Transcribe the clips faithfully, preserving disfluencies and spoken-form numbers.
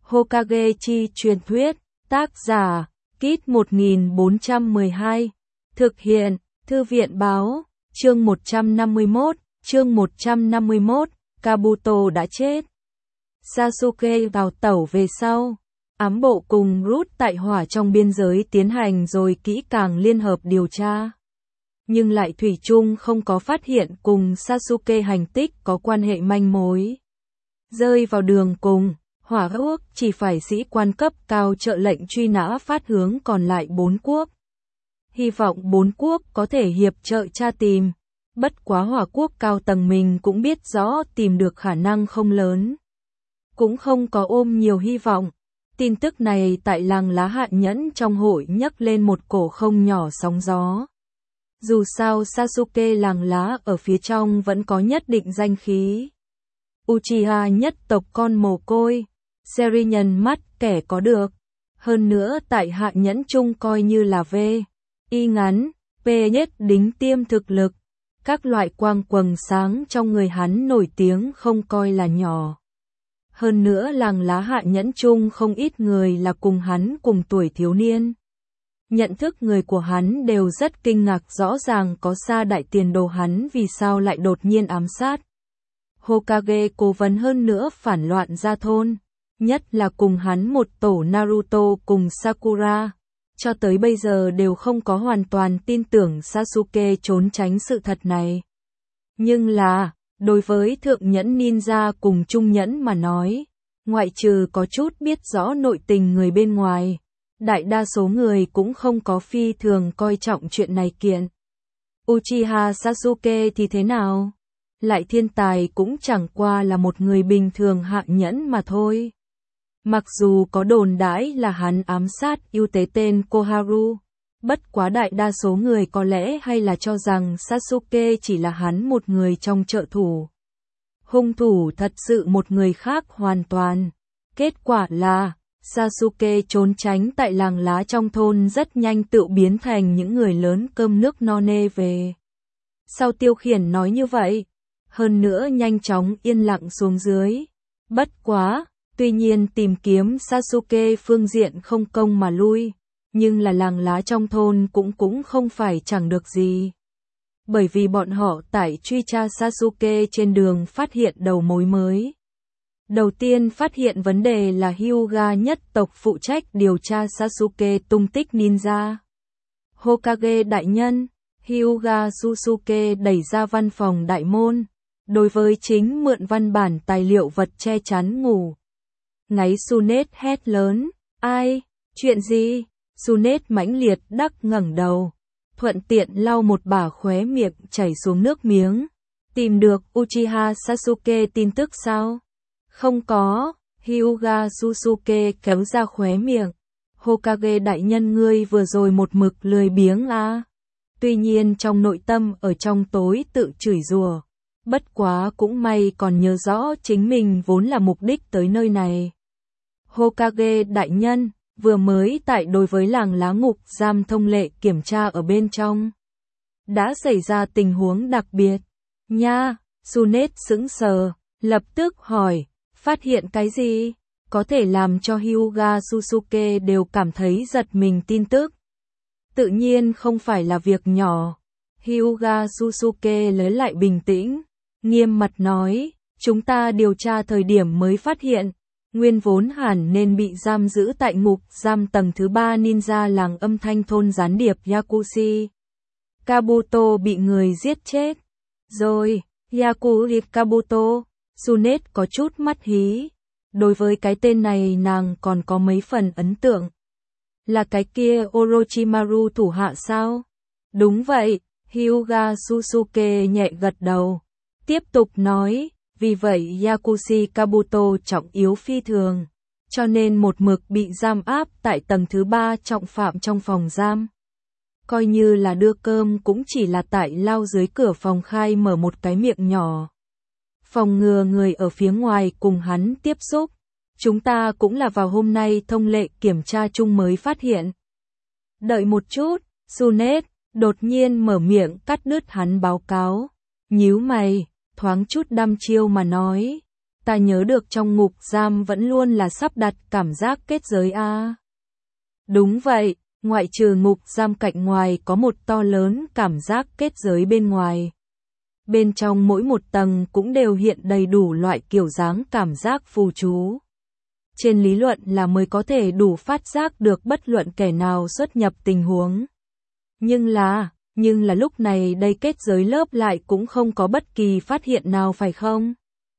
Hokage chi truyền thuyết, tác giả, Kit một nghìn bốn trăm mười hai, thực hiện, Thư viện báo, chương một trăm năm mươi mốt, chương một trăm năm mươi mốt, Kabuto đã chết. Sasuke vào tẩu về sau, ám bộ cùng Root tại hỏa trong biên giới tiến hành rồi kỹ càng liên hợp điều tra. Nhưng lại thủy chung không có phát hiện cùng Sasuke hành tích có quan hệ manh mối. Rơi vào đường cùng, Hỏa Quốc chỉ phải sĩ quan cấp cao trợ lệnh truy nã phát hướng còn lại bốn quốc. Hy vọng bốn quốc có thể hiệp trợ tra tìm. Bất quá Hỏa Quốc cao tầng mình cũng biết rõ tìm được khả năng không lớn. Cũng không có ôm nhiều hy vọng. Tin tức này tại làng lá Hạ Nhẫn trong hội nhấc lên một cổ không nhỏ sóng gió. Dù sao Sasuke làng lá ở phía trong vẫn có nhất định danh khí. Uchiha nhất tộc con mồ côi, Serinhân mắt kẻ có được. Hơn nữa tại Hạ Nhẫn chung coi như là V, Y ngắn, P nhất đính tiêm thực lực. Các loại quang quầng sáng trong người hắn nổi tiếng không coi là nhỏ. Hơn nữa làng lá Hạ Nhẫn chung không ít người là cùng hắn cùng tuổi thiếu niên. Nhận thức người của hắn đều rất kinh ngạc, rõ ràng có xa đại tiền đồ hắn vì sao lại đột nhiên ám sát. Hokage cố vấn hơn nữa phản loạn ra thôn, nhất là cùng hắn một tổ Naruto cùng Sakura. Cho tới bây giờ đều không có hoàn toàn tin tưởng Sasuke trốn tránh sự thật này. Nhưng là, đối với thượng nhẫn ninja cùng trung nhẫn mà nói, ngoại trừ có chút biết rõ nội tình người bên ngoài, đại đa số người cũng không có phi thường coi trọng chuyện này kiện. Uchiha Sasuke thì thế nào? Lại thiên tài cũng chẳng qua là một người bình thường hạ nhẫn mà thôi. Mặc dù có đồn đãi là hắn ám sát ưu tế tên Koharu, bất quá đại đa số người có lẽ hay là cho rằng Sasuke chỉ là hắn một người trong trợ thủ. Hung thủ thật sự một người khác hoàn toàn. Kết quả là, Sasuke trốn tránh tại làng lá trong thôn rất nhanh tự biến thành những người lớn cơm nước no nê về. Sau Tiêu Khiển nói như vậy, hơn nữa nhanh chóng yên lặng xuống dưới. Bất quá, tuy nhiên tìm kiếm Sasuke phương diện không công mà lui, nhưng là làng lá trong thôn cũng cũng không phải chẳng được gì. Bởi vì bọn họ tại truy tra Sasuke trên đường phát hiện đầu mối mới. Đầu tiên phát hiện vấn đề là Hyuga nhất tộc phụ trách điều tra Sasuke tung tích ninja. Hokage đại nhân, Hyuga Susuke đẩy ra văn phòng đại môn, đối với chính mượn văn bản tài liệu vật che chắn ngủ. Ngáy Sunet hét lớn, ai, chuyện gì? Sunet mãnh liệt đắc ngẩng đầu, thuận tiện lau một bả khóe miệng chảy xuống nước miếng. Tìm được Uchiha Sasuke tin tức sao? Không có, Hyuga Susuke kéo ra khóe miệng. Hokage đại nhân ngươi vừa rồi một mực lười biếng à? Tuy nhiên trong nội tâm ở trong tối tự chửi rủa. Bất quá cũng may còn nhớ rõ chính mình vốn là mục đích tới nơi này. Hokage đại nhân, vừa mới tại đối với làng lá ngục giam thông lệ kiểm tra ở bên trong. Đã xảy ra tình huống đặc biệt. Nha, Sunet sững sờ, lập tức hỏi, phát hiện cái gì? Có thể làm cho Hyuga Susuke đều cảm thấy giật mình tin tức. Tự nhiên không phải là việc nhỏ. Hyuga Susuke lấy lại bình tĩnh, nghiêm mặt nói, chúng ta điều tra thời điểm mới phát hiện, nguyên vốn hẳn nên bị giam giữ tại ngục giam tầng thứ ba ninja làng âm thanh thôn gián điệp Yakushi. Kabuto bị người giết chết. Rồi, Yakushi Kabuto, Sunet có chút mắt hí. Đối với cái tên này nàng còn có mấy phần ấn tượng. Là cái kia Orochimaru thủ hạ sao? Đúng vậy, Hyuga Susuke nhẹ gật đầu. Tiếp tục nói, vì vậy Yakushi Kabuto trọng yếu phi thường, cho nên một mực bị giam áp tại tầng thứ ba trọng phạm trong phòng giam. Coi như là đưa cơm cũng chỉ là tại lao dưới cửa phòng khai mở một cái miệng nhỏ. Phòng ngừa người ở phía ngoài cùng hắn tiếp xúc. Chúng ta cũng là vào hôm nay thông lệ kiểm tra chung mới phát hiện. Đợi một chút, Sunet đột nhiên mở miệng cắt đứt hắn báo cáo. Nhíu mày, thoáng chút đăm chiêu mà nói. Ta nhớ được trong ngục giam vẫn luôn là sắp đặt cảm giác kết giới a. Đúng vậy, ngoại trừ ngục giam cạnh ngoài có một to lớn cảm giác kết giới bên ngoài. Bên trong mỗi một tầng cũng đều hiện đầy đủ loại kiểu dáng cảm giác phù chú. Trên lý luận là mới có thể đủ phát giác được bất luận kẻ nào xuất nhập tình huống. Nhưng là, nhưng là lúc này đây kết giới lớp lại cũng không có bất kỳ phát hiện nào phải không?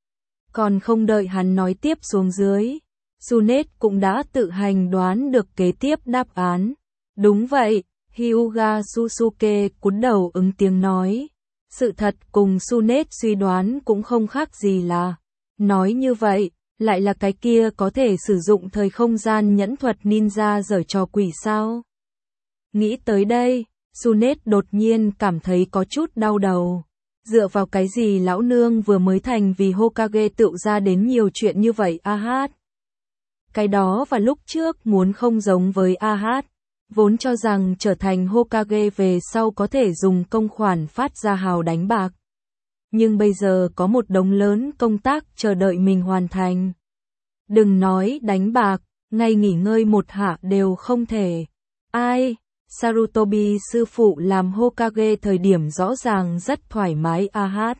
Còn không đợi hắn nói tiếp xuống dưới, Sunet cũng đã tự hành đoán được kế tiếp đáp án. Đúng vậy, Hyuga Susuke cúi đầu ứng tiếng nói. Sự thật cùng Sunet suy đoán cũng không khác gì là. Nói như vậy, lại là cái kia có thể sử dụng thời không gian nhẫn thuật ninja giở trò quỷ sao? Nghĩ tới đây, Sunet đột nhiên cảm thấy có chút đau đầu. Dựa vào cái gì lão nương vừa mới thành vì Hokage tự ra đến nhiều chuyện như vậy a hát? Cái đó và lúc trước muốn không giống với a hát, vốn cho rằng trở thành Hokage về sau có thể dùng công khoản phát ra hào đánh bạc. Nhưng bây giờ có một đống lớn công tác chờ đợi mình hoàn thành. Đừng nói đánh bạc, ngay nghỉ ngơi một hạ đều không thể. Ai? Sarutobi sư phụ làm Hokage thời điểm rõ ràng rất thoải mái a hát.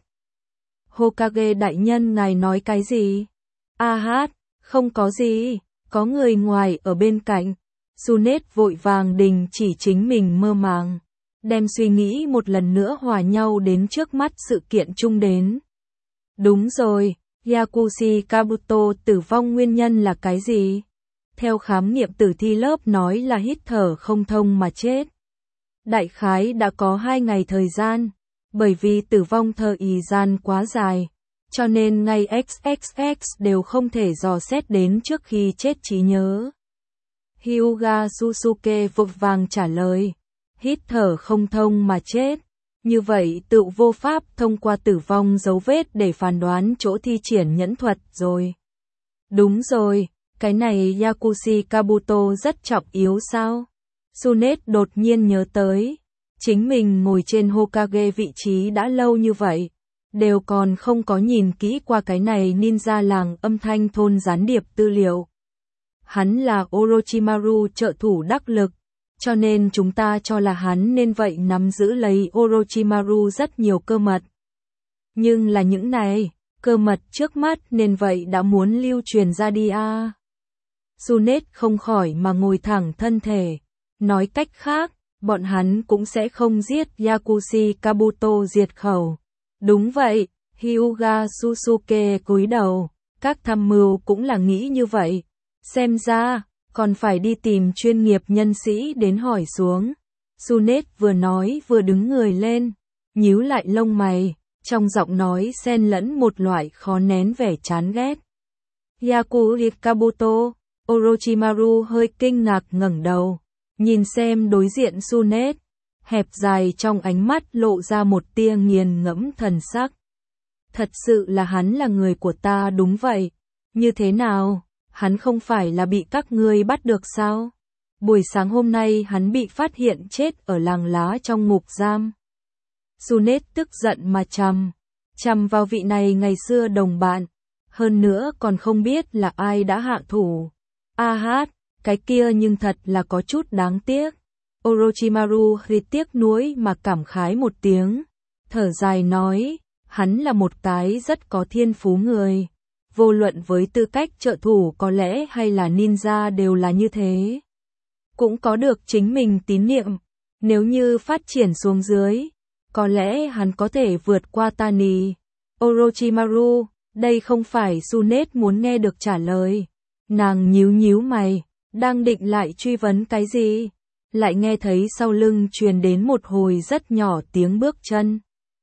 Hokage đại nhân ngài nói cái gì? A hát, không có gì, có người ngoài ở bên cạnh. Sunet vội vàng đình chỉ chính mình mơ màng, đem suy nghĩ một lần nữa hòa nhau đến trước mắt sự kiện chung đến. Đúng rồi, Yakushi Kabuto tử vong nguyên nhân là cái gì? Theo khám nghiệm tử thi lớp nói là hít thở không thông mà chết. Đại khái đã có hai ngày thời gian, bởi vì tử vong thời gian quá dài, cho nên ngay ích ích ích đều không thể dò xét đến trước khi chết trí nhớ. Hyuga Susuke vội vàng trả lời, hít thở không thông mà chết. Như vậy tự vô pháp thông qua tử vong dấu vết để phán đoán chỗ thi triển nhẫn thuật rồi. Đúng rồi, cái này Yakushi Kabuto rất trọng yếu sao? Sunet đột nhiên nhớ tới, chính mình ngồi trên Hokage vị trí đã lâu như vậy, đều còn không có nhìn kỹ qua cái này ninja làng âm thanh thôn gián điệp tư liệu. Hắn là Orochimaru trợ thủ đắc lực, cho nên chúng ta cho là hắn nên vậy nắm giữ lấy Orochimaru rất nhiều cơ mật. Nhưng là những này, cơ mật trước mắt nên vậy đã muốn lưu truyền ra đi à. Sunet không khỏi mà ngồi thẳng thân thể. Nói cách khác, bọn hắn cũng sẽ không giết Yakushi Kabuto diệt khẩu. Đúng vậy, Hyuga Susuke cúi đầu, các tham mưu cũng là nghĩ như vậy. Xem ra, còn phải đi tìm chuyên nghiệp nhân sĩ đến hỏi xuống. Sunet vừa nói vừa đứng người lên, nhíu lại lông mày, trong giọng nói xen lẫn một loại khó nén vẻ chán ghét. Yakushi Kabuto, Orochimaru hơi kinh ngạc ngẩng đầu, nhìn xem đối diện Sunet, hẹp dài trong ánh mắt lộ ra một tia nghiền ngẫm thần sắc. Thật sự là hắn là người của ta đúng vậy, như thế nào? Hắn không phải là bị các ngươi bắt được sao? Buổi sáng hôm nay hắn bị phát hiện chết ở làng lá trong ngục giam. Sunet tức giận mà chằm, chằm vào vị này ngày xưa đồng bạn, hơn nữa còn không biết là ai đã hạ thủ. A hát, cái kia nhưng thật là có chút đáng tiếc. Orochimaru hơi tiếc nuối mà cảm khái một tiếng, thở dài nói, hắn là một cái rất có thiên phú người. Vô luận với tư cách trợ thủ có lẽ hay là ninja đều là như thế. Cũng có được chính mình tín niệm. Nếu như phát triển xuống dưới, có lẽ hắn có thể vượt qua Tani. Orochimaru, đây không phải Sunet muốn nghe được trả lời. Nàng nhíu nhíu mày, đang định lại truy vấn cái gì. Lại nghe thấy sau lưng truyền đến một hồi rất nhỏ tiếng bước chân.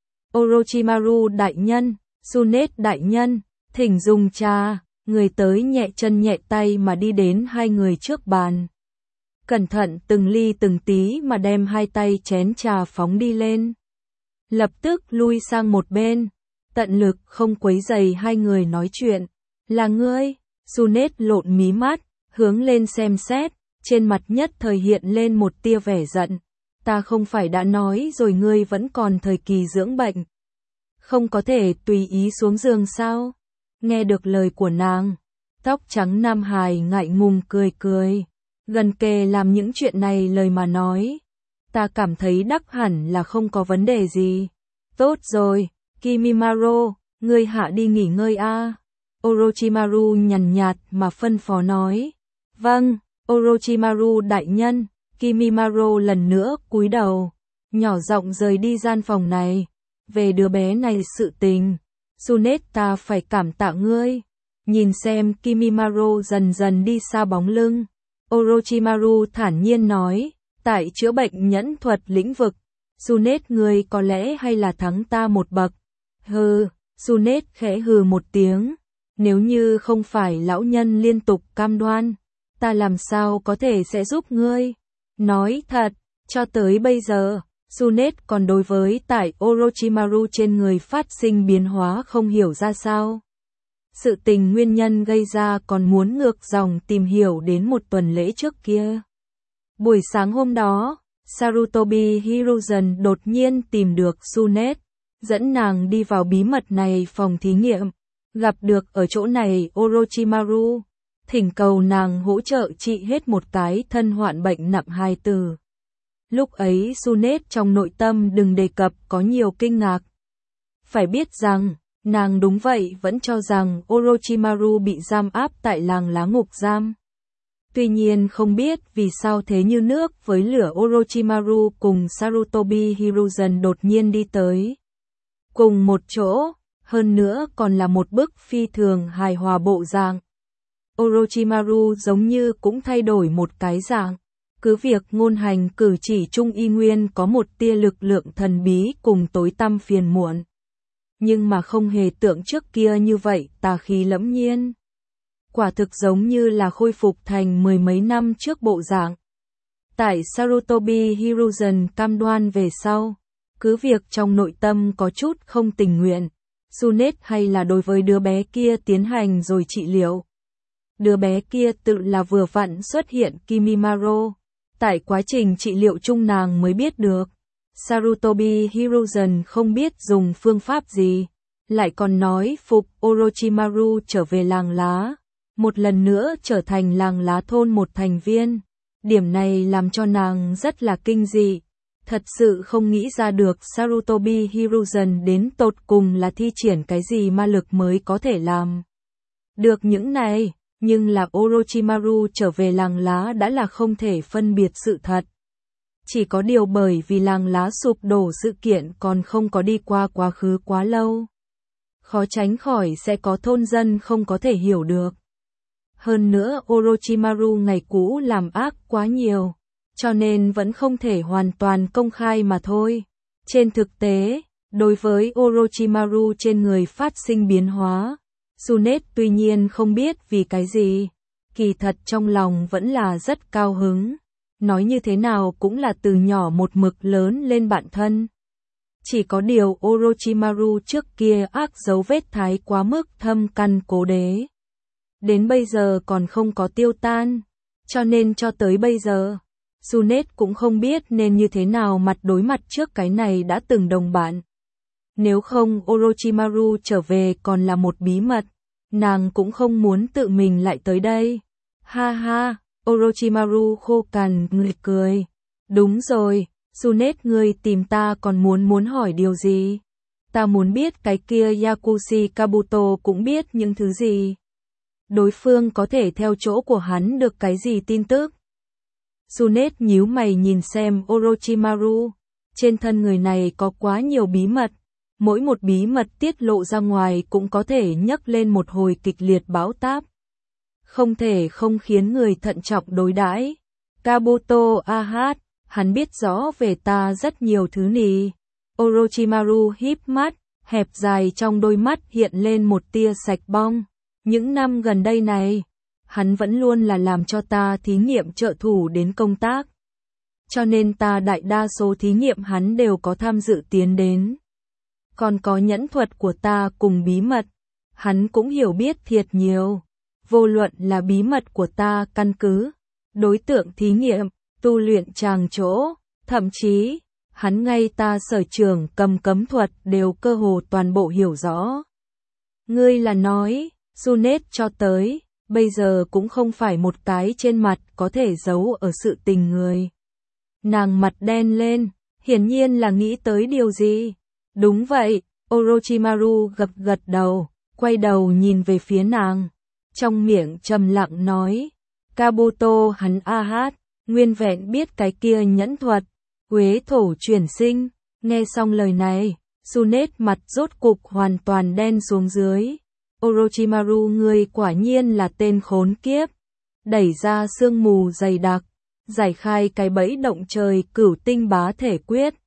Orochimaru đại nhân, Sunet đại nhân. Thỉnh dùng trà, người tới nhẹ chân nhẹ tay mà đi đến hai người trước bàn. Cẩn thận từng ly từng tí mà đem hai tay chén trà phóng đi lên. Lập tức lui sang một bên, tận lực không quấy rầy hai người nói chuyện. Là ngươi, Sunet lộn mí mắt, hướng lên xem xét, trên mặt nhất thời hiện lên một tia vẻ giận. Ta không phải đã nói rồi ngươi vẫn còn thời kỳ dưỡng bệnh. Không có thể tùy ý xuống giường sao? Nghe được lời của nàng, tóc trắng Nam Hải ngại ngùng cười cười. Gần kề làm những chuyện này lời mà nói. Ta cảm thấy đắc hẳn là không có vấn đề gì. Tốt rồi, Kimimaro, ngươi hạ đi nghỉ ngơi a. Orochimaru nhàn nhạt mà phân phó nói. Vâng, Orochimaru đại nhân. Kimimaro lần nữa cúi đầu, nhỏ giọng rời đi gian phòng này. Về đứa bé này sự tình, Tsunade ta phải cảm tạ ngươi. Nhìn xem Kimimaro dần dần đi xa bóng lưng, Orochimaru thản nhiên nói, tại chữa bệnh nhẫn thuật lĩnh vực, Tsunade ngươi có lẽ hay là thắng ta một bậc. Hừ, Tsunade khẽ hừ một tiếng, nếu như không phải lão nhân liên tục cam đoan, ta làm sao có thể sẽ giúp ngươi. Nói thật, cho tới bây giờ, Tsunade còn đối với tại Orochimaru trên người phát sinh biến hóa không hiểu ra sao. Sự tình nguyên nhân gây ra còn muốn ngược dòng tìm hiểu đến một tuần lễ trước kia. Buổi sáng hôm đó, Sarutobi Hiruzen đột nhiên tìm được Tsunade, dẫn nàng đi vào bí mật này phòng thí nghiệm. Gặp được ở chỗ này Orochimaru, thỉnh cầu nàng hỗ trợ trị hết một cái thân hoạn bệnh nặng hài tử. Lúc ấy Tsunade trong nội tâm đừng đề cập có nhiều kinh ngạc. Phải biết rằng, nàng đúng vậy vẫn cho rằng Orochimaru bị giam áp tại làng lá ngục giam. Tuy nhiên không biết vì sao thế như nước với lửa Orochimaru cùng Sarutobi Hiruzen đột nhiên đi tới cùng một chỗ, hơn nữa còn là một bức phi thường hài hòa bộ dạng. Orochimaru giống như cũng thay đổi một cái dạng, cứ việc ngôn hành cử chỉ chung y nguyên có một tia lực lượng thần bí cùng tối tăm phiền muộn. Nhưng mà không hề tưởng trước kia như vậy tà khí lẫm nhiên. Quả thực giống như là khôi phục thành mười mấy năm trước bộ dạng. Tại Sarutobi Hiruzen cam đoan về sau, cứ việc trong nội tâm có chút không tình nguyện, Tsunade hay là đối với đứa bé kia tiến hành rồi trị liệu. Đứa bé kia tự là vừa vặn xuất hiện Kimimaro. Tại quá trình trị liệu chung nàng mới biết được, Sarutobi Hiruzen không biết dùng phương pháp gì, lại còn nói phục Orochimaru trở về làng lá, một lần nữa trở thành làng lá thôn một thành viên. Điểm này làm cho nàng rất là kinh dị. Thật sự không nghĩ ra được Sarutobi Hiruzen đến tột cùng là thi triển cái gì ma lực mới có thể làm được những này. Nhưng là Orochimaru trở về làng lá đã là không thể phân biệt sự thật. Chỉ có điều bởi vì làng lá sụp đổ sự kiện còn không có đi qua quá khứ quá lâu. Khó tránh khỏi sẽ có thôn dân không có thể hiểu được. Hơn nữa Orochimaru ngày cũ làm ác quá nhiều, cho nên vẫn không thể hoàn toàn công khai mà thôi. Trên thực tế, đối với Orochimaru trên người phát sinh biến hóa, Tsunade tuy nhiên không biết vì cái gì, kỳ thật trong lòng vẫn là rất cao hứng. Nói như thế nào cũng là từ nhỏ một mực lớn lên bạn thân. Chỉ có điều Orochimaru trước kia ác dấu vết thái quá mức thâm căn cố đế. Đến bây giờ còn không có tiêu tan, cho nên cho tới bây giờ, Tsunade cũng không biết nên như thế nào mặt đối mặt trước cái này đã từng đồng bạn. Nếu không Orochimaru trở về còn là một bí mật, nàng cũng không muốn tự mình lại tới đây. Ha ha, Orochimaru khô cằn người cười. Đúng rồi, Tsunade ngươi tìm ta còn muốn muốn hỏi điều gì? Ta muốn biết cái kia Yakushi Kabuto cũng biết những thứ gì? Đối phương có thể theo chỗ của hắn được cái gì tin tức? Tsunade nhíu mày nhìn xem Orochimaru. Trên thân người này có quá nhiều bí mật. Mỗi một bí mật tiết lộ ra ngoài cũng có thể nhấc lên một hồi kịch liệt bão táp. Không thể không khiến người thận trọng đối đãi. Kabuto Ahat, hắn biết rõ về ta rất nhiều thứ nì. Orochimaru híp mắt, hẹp dài trong đôi mắt hiện lên một tia sạch bong. Những năm gần đây này, hắn vẫn luôn là làm cho ta thí nghiệm trợ thủ đến công tác. Cho nên ta đại đa số thí nghiệm hắn đều có tham dự tiến đến. Còn có nhẫn thuật của ta cùng bí mật, hắn cũng hiểu biết thiệt nhiều. Vô luận là bí mật của ta căn cứ, đối tượng thí nghiệm, tu luyện tràng chỗ, thậm chí, hắn ngay ta sở trường cầm cấm thuật đều cơ hồ toàn bộ hiểu rõ. Ngươi là nói, Sunet cho tới, bây giờ cũng không phải một cái trên mặt có thể giấu ở sự tình người. Nàng mặt đen lên, hiển nhiên là nghĩ tới điều gì. Đúng vậy, Orochimaru gật gật đầu, quay đầu nhìn về phía nàng. Trong miệng trầm lặng nói, Kabuto hắn a hát, nguyên vẹn biết cái kia nhẫn thuật, Quế thổ chuyển sinh. Nghe xong lời này, Sunet mặt rốt cục hoàn toàn đen xuống dưới. Orochimaru ngươi quả nhiên là tên khốn kiếp. Đẩy ra sương mù dày đặc, giải khai cái bẫy động trời cửu tinh bá thể quyết.